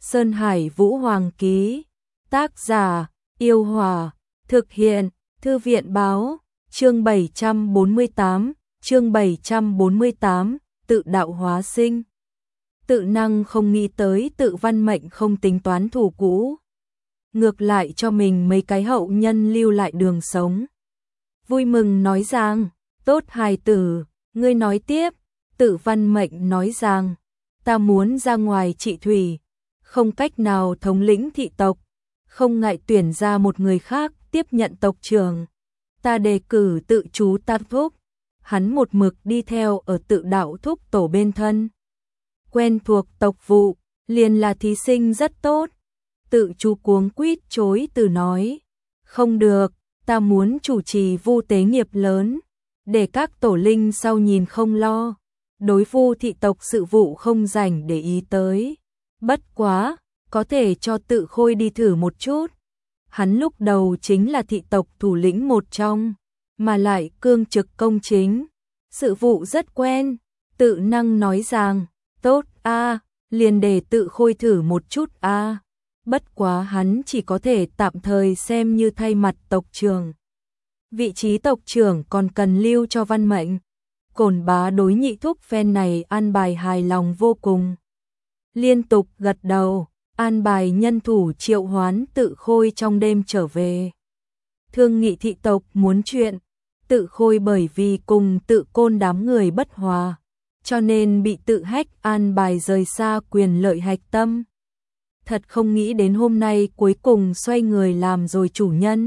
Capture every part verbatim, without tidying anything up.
Sơn Hải Vũ Hoàng ký. Tác giả: Yêu Hòa. Thực hiện: Thư viện báo. Chương bảy trăm bốn mươi tám, chương bảy trăm bốn mươi tám, tự đạo hóa sinh. Tự năng không nghĩ tới tự văn mệnh không tính toán thù cũ. Ngược lại cho mình mấy cái hậu nhân lưu lại đường sống. Vui mừng nói rằng, tốt hài tử, ngươi nói tiếp. Tự văn mệnh nói rằng, ta muốn ra ngoài trị thủy, không cách nào thống lĩnh thị tộc, không ngại tuyển ra một người khác tiếp nhận tộc trưởng. Ta đề cử tự chú Tam Thúc, hắn một mực đi theo ở tự đạo thúc tổ bên thân. Quen thuộc tộc vụ, liền là thí sinh rất tốt. Tự chú cuống quýt chối từ nói, không được, ta muốn chủ trì vu tế nghiệp lớn, để các tổ linh sau nhìn không lo. Đối vu thị tộc sự vụ không rảnh để ý tới. Bất quá, có thể cho tự khôi đi thử một chút. Hắn lúc đầu chính là thị tộc thủ lĩnh một trong, mà lại cương trực công chính. Sự vụ rất quen. Tự năng nói rằng, tốt a, liền để tự khôi thử một chút a. Bất quá hắn chỉ có thể tạm thời xem như thay mặt tộc trưởng. Vị trí tộc trưởng còn cần lưu cho văn mệnh. Cổn Bá đối nhị thúc phen này an bài hài lòng vô cùng. Liên tục gật đầu, an bài nhân thủ triệu hoán tự khôi trong đêm trở về. Thương nghị thị tộc muốn chuyện, tự khôi bởi vì cùng tự côn đám người bất hòa, cho nên bị tự hách an bài rời xa quyền lợi hạch tâm. Thật không nghĩ đến hôm nay cuối cùng xoay người làm rồi chủ nhân.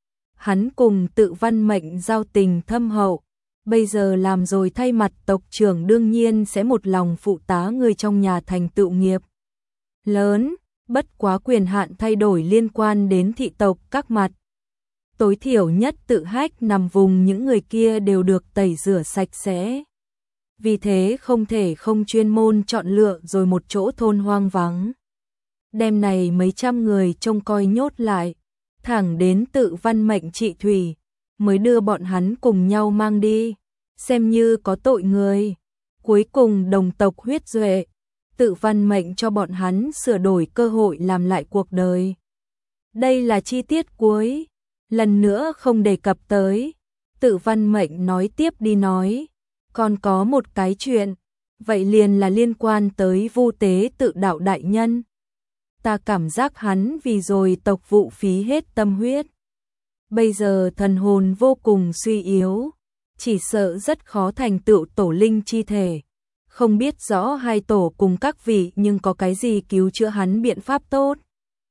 Hắn cùng tự văn mệnh giao tình thâm hậu, bây giờ làm rồi thay mặt tộc trưởng đương nhiên sẽ một lòng phụ tá người trong nhà thành tựu nghiệp lớn, bất quá quyền hạn thay đổi liên quan đến thị tộc các mặt. Tối thiểu nhất tự hách nằm vùng những người kia đều được tẩy rửa sạch sẽ. Vì thế không thể không chuyên môn chọn lựa rồi một chỗ thôn hoang vắng. Đêm này mấy trăm người trông coi nhốt lại, thẳng đến tự văn mệnh trị thủy, mới đưa bọn hắn cùng nhau mang đi, xem như có tội người. Cuối cùng đồng tộc huyết duệ, tự văn mệnh cho bọn hắn sửa đổi cơ hội làm lại cuộc đời. Đây là chi tiết cuối, lần nữa không đề cập tới. Tự văn mệnh nói tiếp đi nói, còn có một cái chuyện, vậy liền là liên quan tới vu tế tự đạo đại nhân. Ta cảm giác hắn vì rồi tộc vụ phí hết tâm huyết. Bây giờ thần hồn vô cùng suy yếu, chỉ sợ rất khó thành tựu tổ linh chi thể. Không biết rõ hai tổ cùng các vị nhưng có cái gì cứu chữa hắn biện pháp tốt.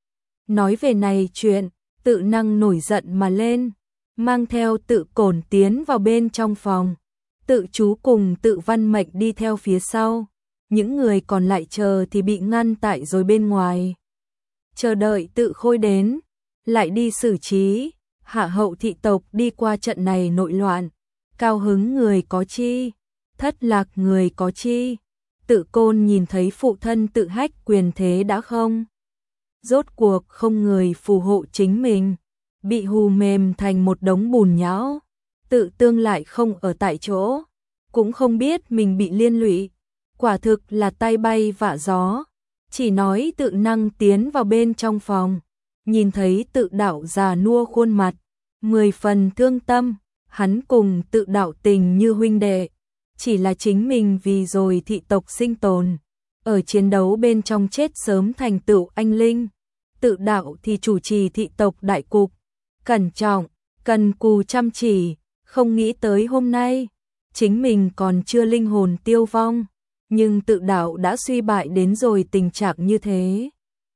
Nói về này chuyện, tự năng nổi giận mà lên, mang theo tự cổn tiến vào bên trong phòng. Tự chú cùng tự văn mệnh đi theo phía sau, những người còn lại chờ thì bị ngăn tại rồi bên ngoài. Chờ đợi tự khôi đến, lại đi xử trí. Hạ hậu thị tộc đi qua trận này nội loạn, cao hứng người có chi, thất lạc người có chi. Tự côn nhìn thấy phụ thân tự hách quyền thế đã không. Rốt cuộc không người phù hộ chính mình, bị hù mềm thành một đống bùn nhão. Tự tương lại không ở tại chỗ, cũng không biết mình bị liên lụy, quả thực là tay bay vạ gió. Chỉ nói tự năng tiến vào bên trong phòng, nhìn thấy tự đạo già nua khuôn mặt, mười phần thương tâm. Hắn cùng tự đạo tình như huynh đệ, chỉ là chính mình vì rồi thị tộc sinh tồn, ở chiến đấu bên trong chết sớm thành tựu anh linh. Tự đạo thì chủ trì thị tộc đại cục, cẩn trọng, cần cù chăm chỉ, không nghĩ tới hôm nay, chính mình còn chưa linh hồn tiêu vong, nhưng tự đạo đã suy bại đến rồi tình trạng như thế.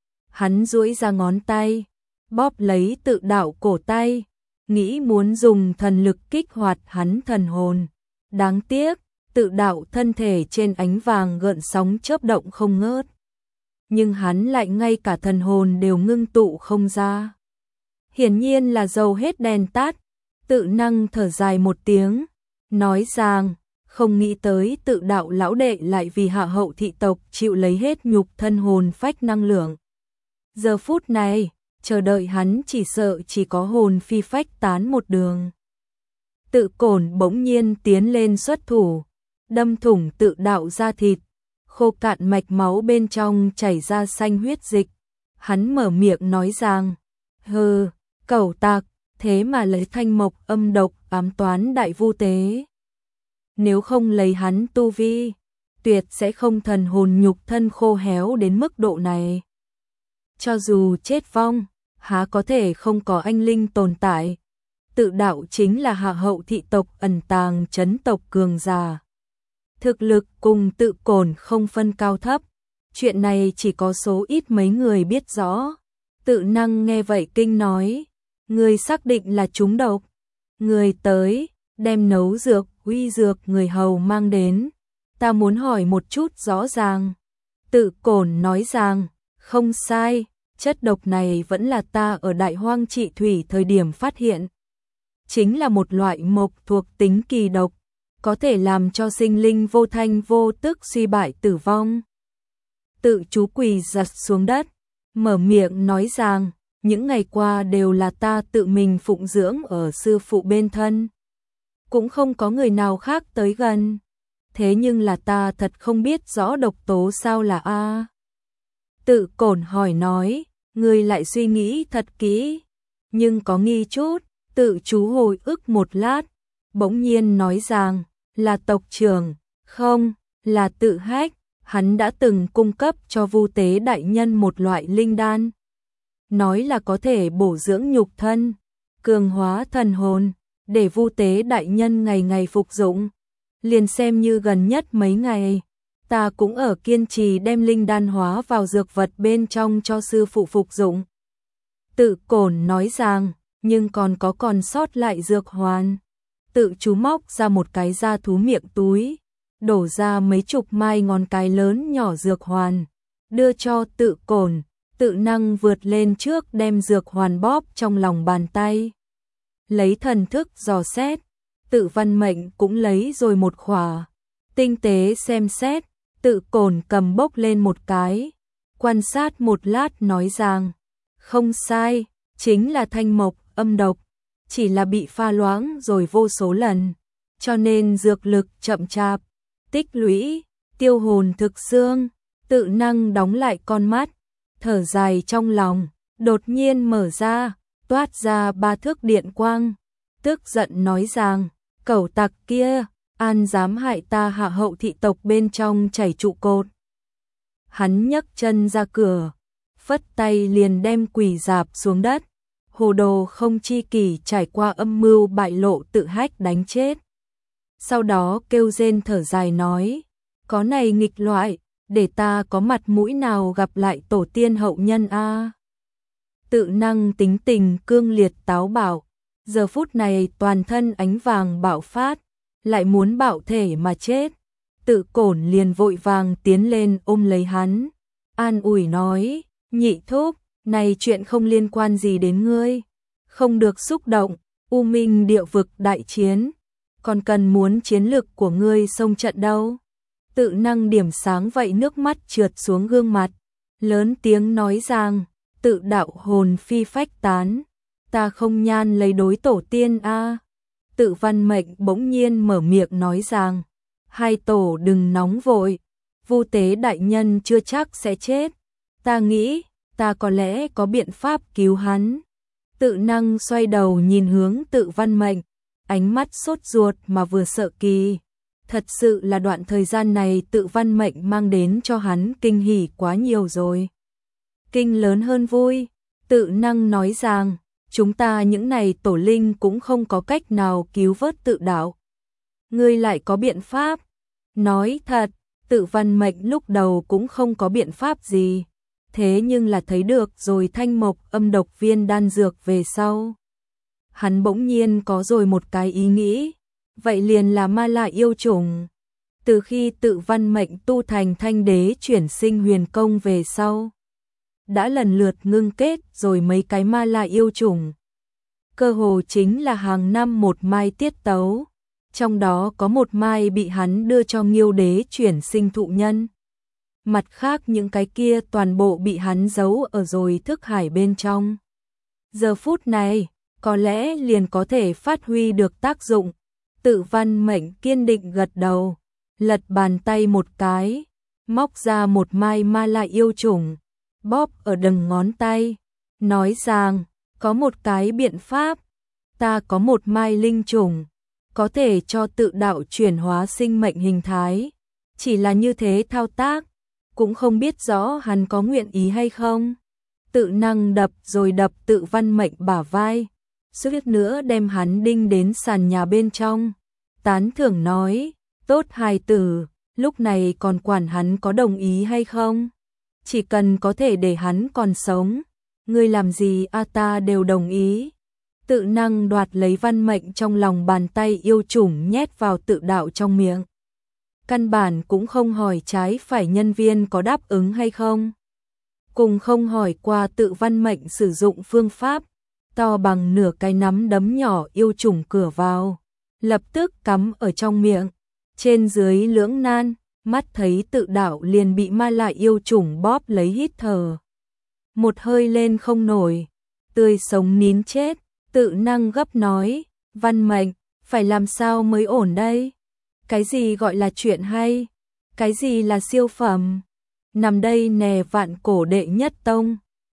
Hắn duỗi ra ngón tay, bóp lấy tự đạo cổ tay, nghĩ muốn dùng thần lực kích hoạt hắn thần hồn. Đáng tiếc, tự đạo thân thể trên ánh vàng gợn sóng chớp động không ngớt. Nhưng hắn lại ngay cả thần hồn đều ngưng tụ không ra. Hiển nhiên là dầu hết đèn tắt. Tự năng thở dài một tiếng, nói rằng, không nghĩ tới tự đạo lão đệ lại vì hạ hậu thị tộc chịu lấy hết nhục thân hồn phách năng lượng. Giờ phút này, chờ đợi hắn chỉ sợ chỉ có hồn phi phách tán một đường. Tự cổn bỗng nhiên tiến lên xuất thủ, đâm thủng tự đạo ra thịt, khô cạn mạch máu bên trong chảy ra xanh huyết dịch. Hắn mở miệng nói rằng, hừ, cẩu tặc, thế mà lấy thanh mộc âm độc ám toán đại vu tế. Nếu không lấy hắn tu vi, tuyệt sẽ không thần hồn nhục thân khô héo đến mức độ này. Cho dù chết vong, há có thể không có anh linh tồn tại. Tự đạo chính là hạ hậu thị tộc ẩn tàng trấn tộc cường giả. Thực lực cùng Tự Cổn không phân cao thấp. Chuyện này chỉ có số ít mấy người biết rõ. Tự Năng nghe vậy kinh nói, người xác định là trúng độc. Người tới, đem nấu dược, uy dược người hầu mang đến. Ta muốn hỏi một chút rõ ràng. Tự Cổn nói rằng, không sai, chất độc này vẫn là ta ở Đại Hoang trị thủy thời điểm phát hiện. Chính là một loại mộc thuộc tính kỳ độc, có thể làm cho sinh linh vô thanh vô tức suy bại tử vong. Tự chú quỳ giật xuống đất, mở miệng nói rằng, những ngày qua đều là ta tự mình phụng dưỡng ở sư phụ bên thân. Cũng không có người nào khác tới gần. Thế nhưng là ta thật không biết rõ độc tố sao là a. Tự Cổn hỏi nói, người lại suy nghĩ thật kỹ, nhưng có nghi chút. Tự chú hồi ức một lát, bỗng nhiên nói rằng, là tộc trưởng, không, là Tự Hách, hắn đã từng cung cấp cho Vu Tế đại nhân một loại linh đan. Nói là có thể bổ dưỡng nhục thân, cường hóa thần hồn, để Vu Tế đại nhân ngày ngày phục dụng. Liền xem như gần nhất mấy ngày, ta cũng ở kiên trì đem linh đan hóa vào dược vật bên trong cho sư phụ phục dụng. Tự Cổn nói rằng, nhưng còn có còn sót lại dược hoàn. Tự chú móc ra một cái da thú miệng túi, đổ ra mấy chục mai ngón cái lớn nhỏ dược hoàn, đưa cho Tự Cổn. Tự Năng vượt lên trước đem dược hoàn bóp trong lòng bàn tay. Lấy thần thức dò xét, Tự Văn Mệnh cũng lấy rồi một khỏa. Tinh tế xem xét, Tự Cổn cầm bốc lên một cái, quan sát một lát nói rằng, không sai, chính là thanh mộc âm độc, chỉ là bị pha loãng rồi vô số lần, cho nên dược lực chậm chạp, tích lũy, tiêu hồn thực xương. Tự Năng đóng lại con mắt, thở dài trong lòng, đột nhiên mở ra, toát ra ba thước điện quang, tức giận nói rằng, cẩu tặc kia, an dám hại ta hạ hậu thị tộc bên trong chảy trụ cột. Hắn nhấc chân ra cửa, phất tay liền đem quỳ rạp xuống đất. Hồ đồ không chi kỷ trải qua âm mưu bại lộ Tự Hách đánh chết. Sau đó kêu rên thở dài nói, có này nghịch loại, để ta có mặt mũi nào gặp lại tổ tiên hậu nhân a. Tự Năng tính tình cương liệt táo bạo, giờ phút này toàn thân ánh vàng bạo phát, lại muốn bạo thể mà chết. Tự Cổn liền vội vàng tiến lên ôm lấy hắn, an ủi nói, nhị thúc, này chuyện không liên quan gì đến ngươi, không được xúc động, U Minh địa vực đại chiến, còn cần muốn chiến lực của ngươi xông trận đâu. Tự Năng điểm sáng vậy nước mắt trượt xuống gương mặt, lớn tiếng nói rằng, tự đạo hồn phi phách tán, ta không nhan lấy đối tổ tiên a. Tự Văn Mệnh bỗng nhiên mở miệng nói rằng, hai tổ đừng nóng vội, Vu Tế đại nhân chưa chắc sẽ chết, ta nghĩ, ta có lẽ có biện pháp cứu hắn. Tự Năng xoay đầu nhìn hướng Tự Văn Mệnh, ánh mắt sốt ruột mà vừa sợ kỳ. Thật sự là đoạn thời gian này Tự Văn Mệnh mang đến cho hắn kinh hỉ quá nhiều rồi. Kinh lớn hơn vui. Tự Năng nói rằng, chúng ta những này tổ linh cũng không có cách nào cứu vớt tự đạo. Ngươi lại có biện pháp. Nói thật, Tự Văn Mệnh lúc đầu cũng không có biện pháp gì. Thế nhưng là thấy được rồi thanh mộc âm độc viên đan dược về sau. Hắn bỗng nhiên có rồi một cái ý nghĩ. Vậy liền là ma la yêu trùng. Từ khi Tự Văn Mệnh tu thành thanh đế chuyển sinh huyền công về sau, đã lần lượt ngưng kết rồi mấy cái ma la yêu trùng. Cơ hồ chính là hàng năm một mai tiết tấu, trong đó có một mai bị hắn đưa cho Nghiêu đế chuyển sinh thụ nhân. Mặt khác những cái kia toàn bộ bị hắn giấu ở rồi thức hải bên trong. Giờ phút này, có lẽ liền có thể phát huy được tác dụng. Tự Văn Mệnh kiên định gật đầu, lật bàn tay một cái, móc ra một mai ma la yêu trùng, bóp ở đằng ngón tay, nói rằng, có một cái biện pháp, ta có một mai linh trùng, có thể cho tự đạo chuyển hóa sinh mệnh hình thái, chỉ là như thế thao tác, cũng không biết rõ hắn có nguyện ý hay không. Tự năng đập rồi đập Tự Văn Mệnh bả vai, suýt nữa đem hắn đinh đến sàn nhà bên trong, tán thưởng nói, tốt hài tử, lúc này còn quản hắn có đồng ý hay không, chỉ cần có thể để hắn còn sống, ngươi làm gì a ta đều đồng ý. Tự năng đoạt lấy Văn Mệnh trong lòng bàn tay yêu trùng nhét vào tự đạo trong miệng. Căn bản cũng không hỏi trái phải nhân viên có đáp ứng hay không. Cùng không hỏi qua Tự Văn Mệnh sử dụng phương pháp, to bằng nửa cái nắm đấm nhỏ yêu trùng cửa vào, lập tức cắm ở trong miệng, trên dưới lưỡng nan, mắt thấy tự đạo liền bị ma lại yêu trùng bóp lấy hít thở. Một hơi lên không nổi, tươi sống nín chết, Tự năng gấp nói, Văn Mệnh, phải làm sao mới ổn đây? Cái gì gọi là chuyện hay? Cái gì là siêu phẩm? Nằm đây nè vạn cổ đệ nhất tông,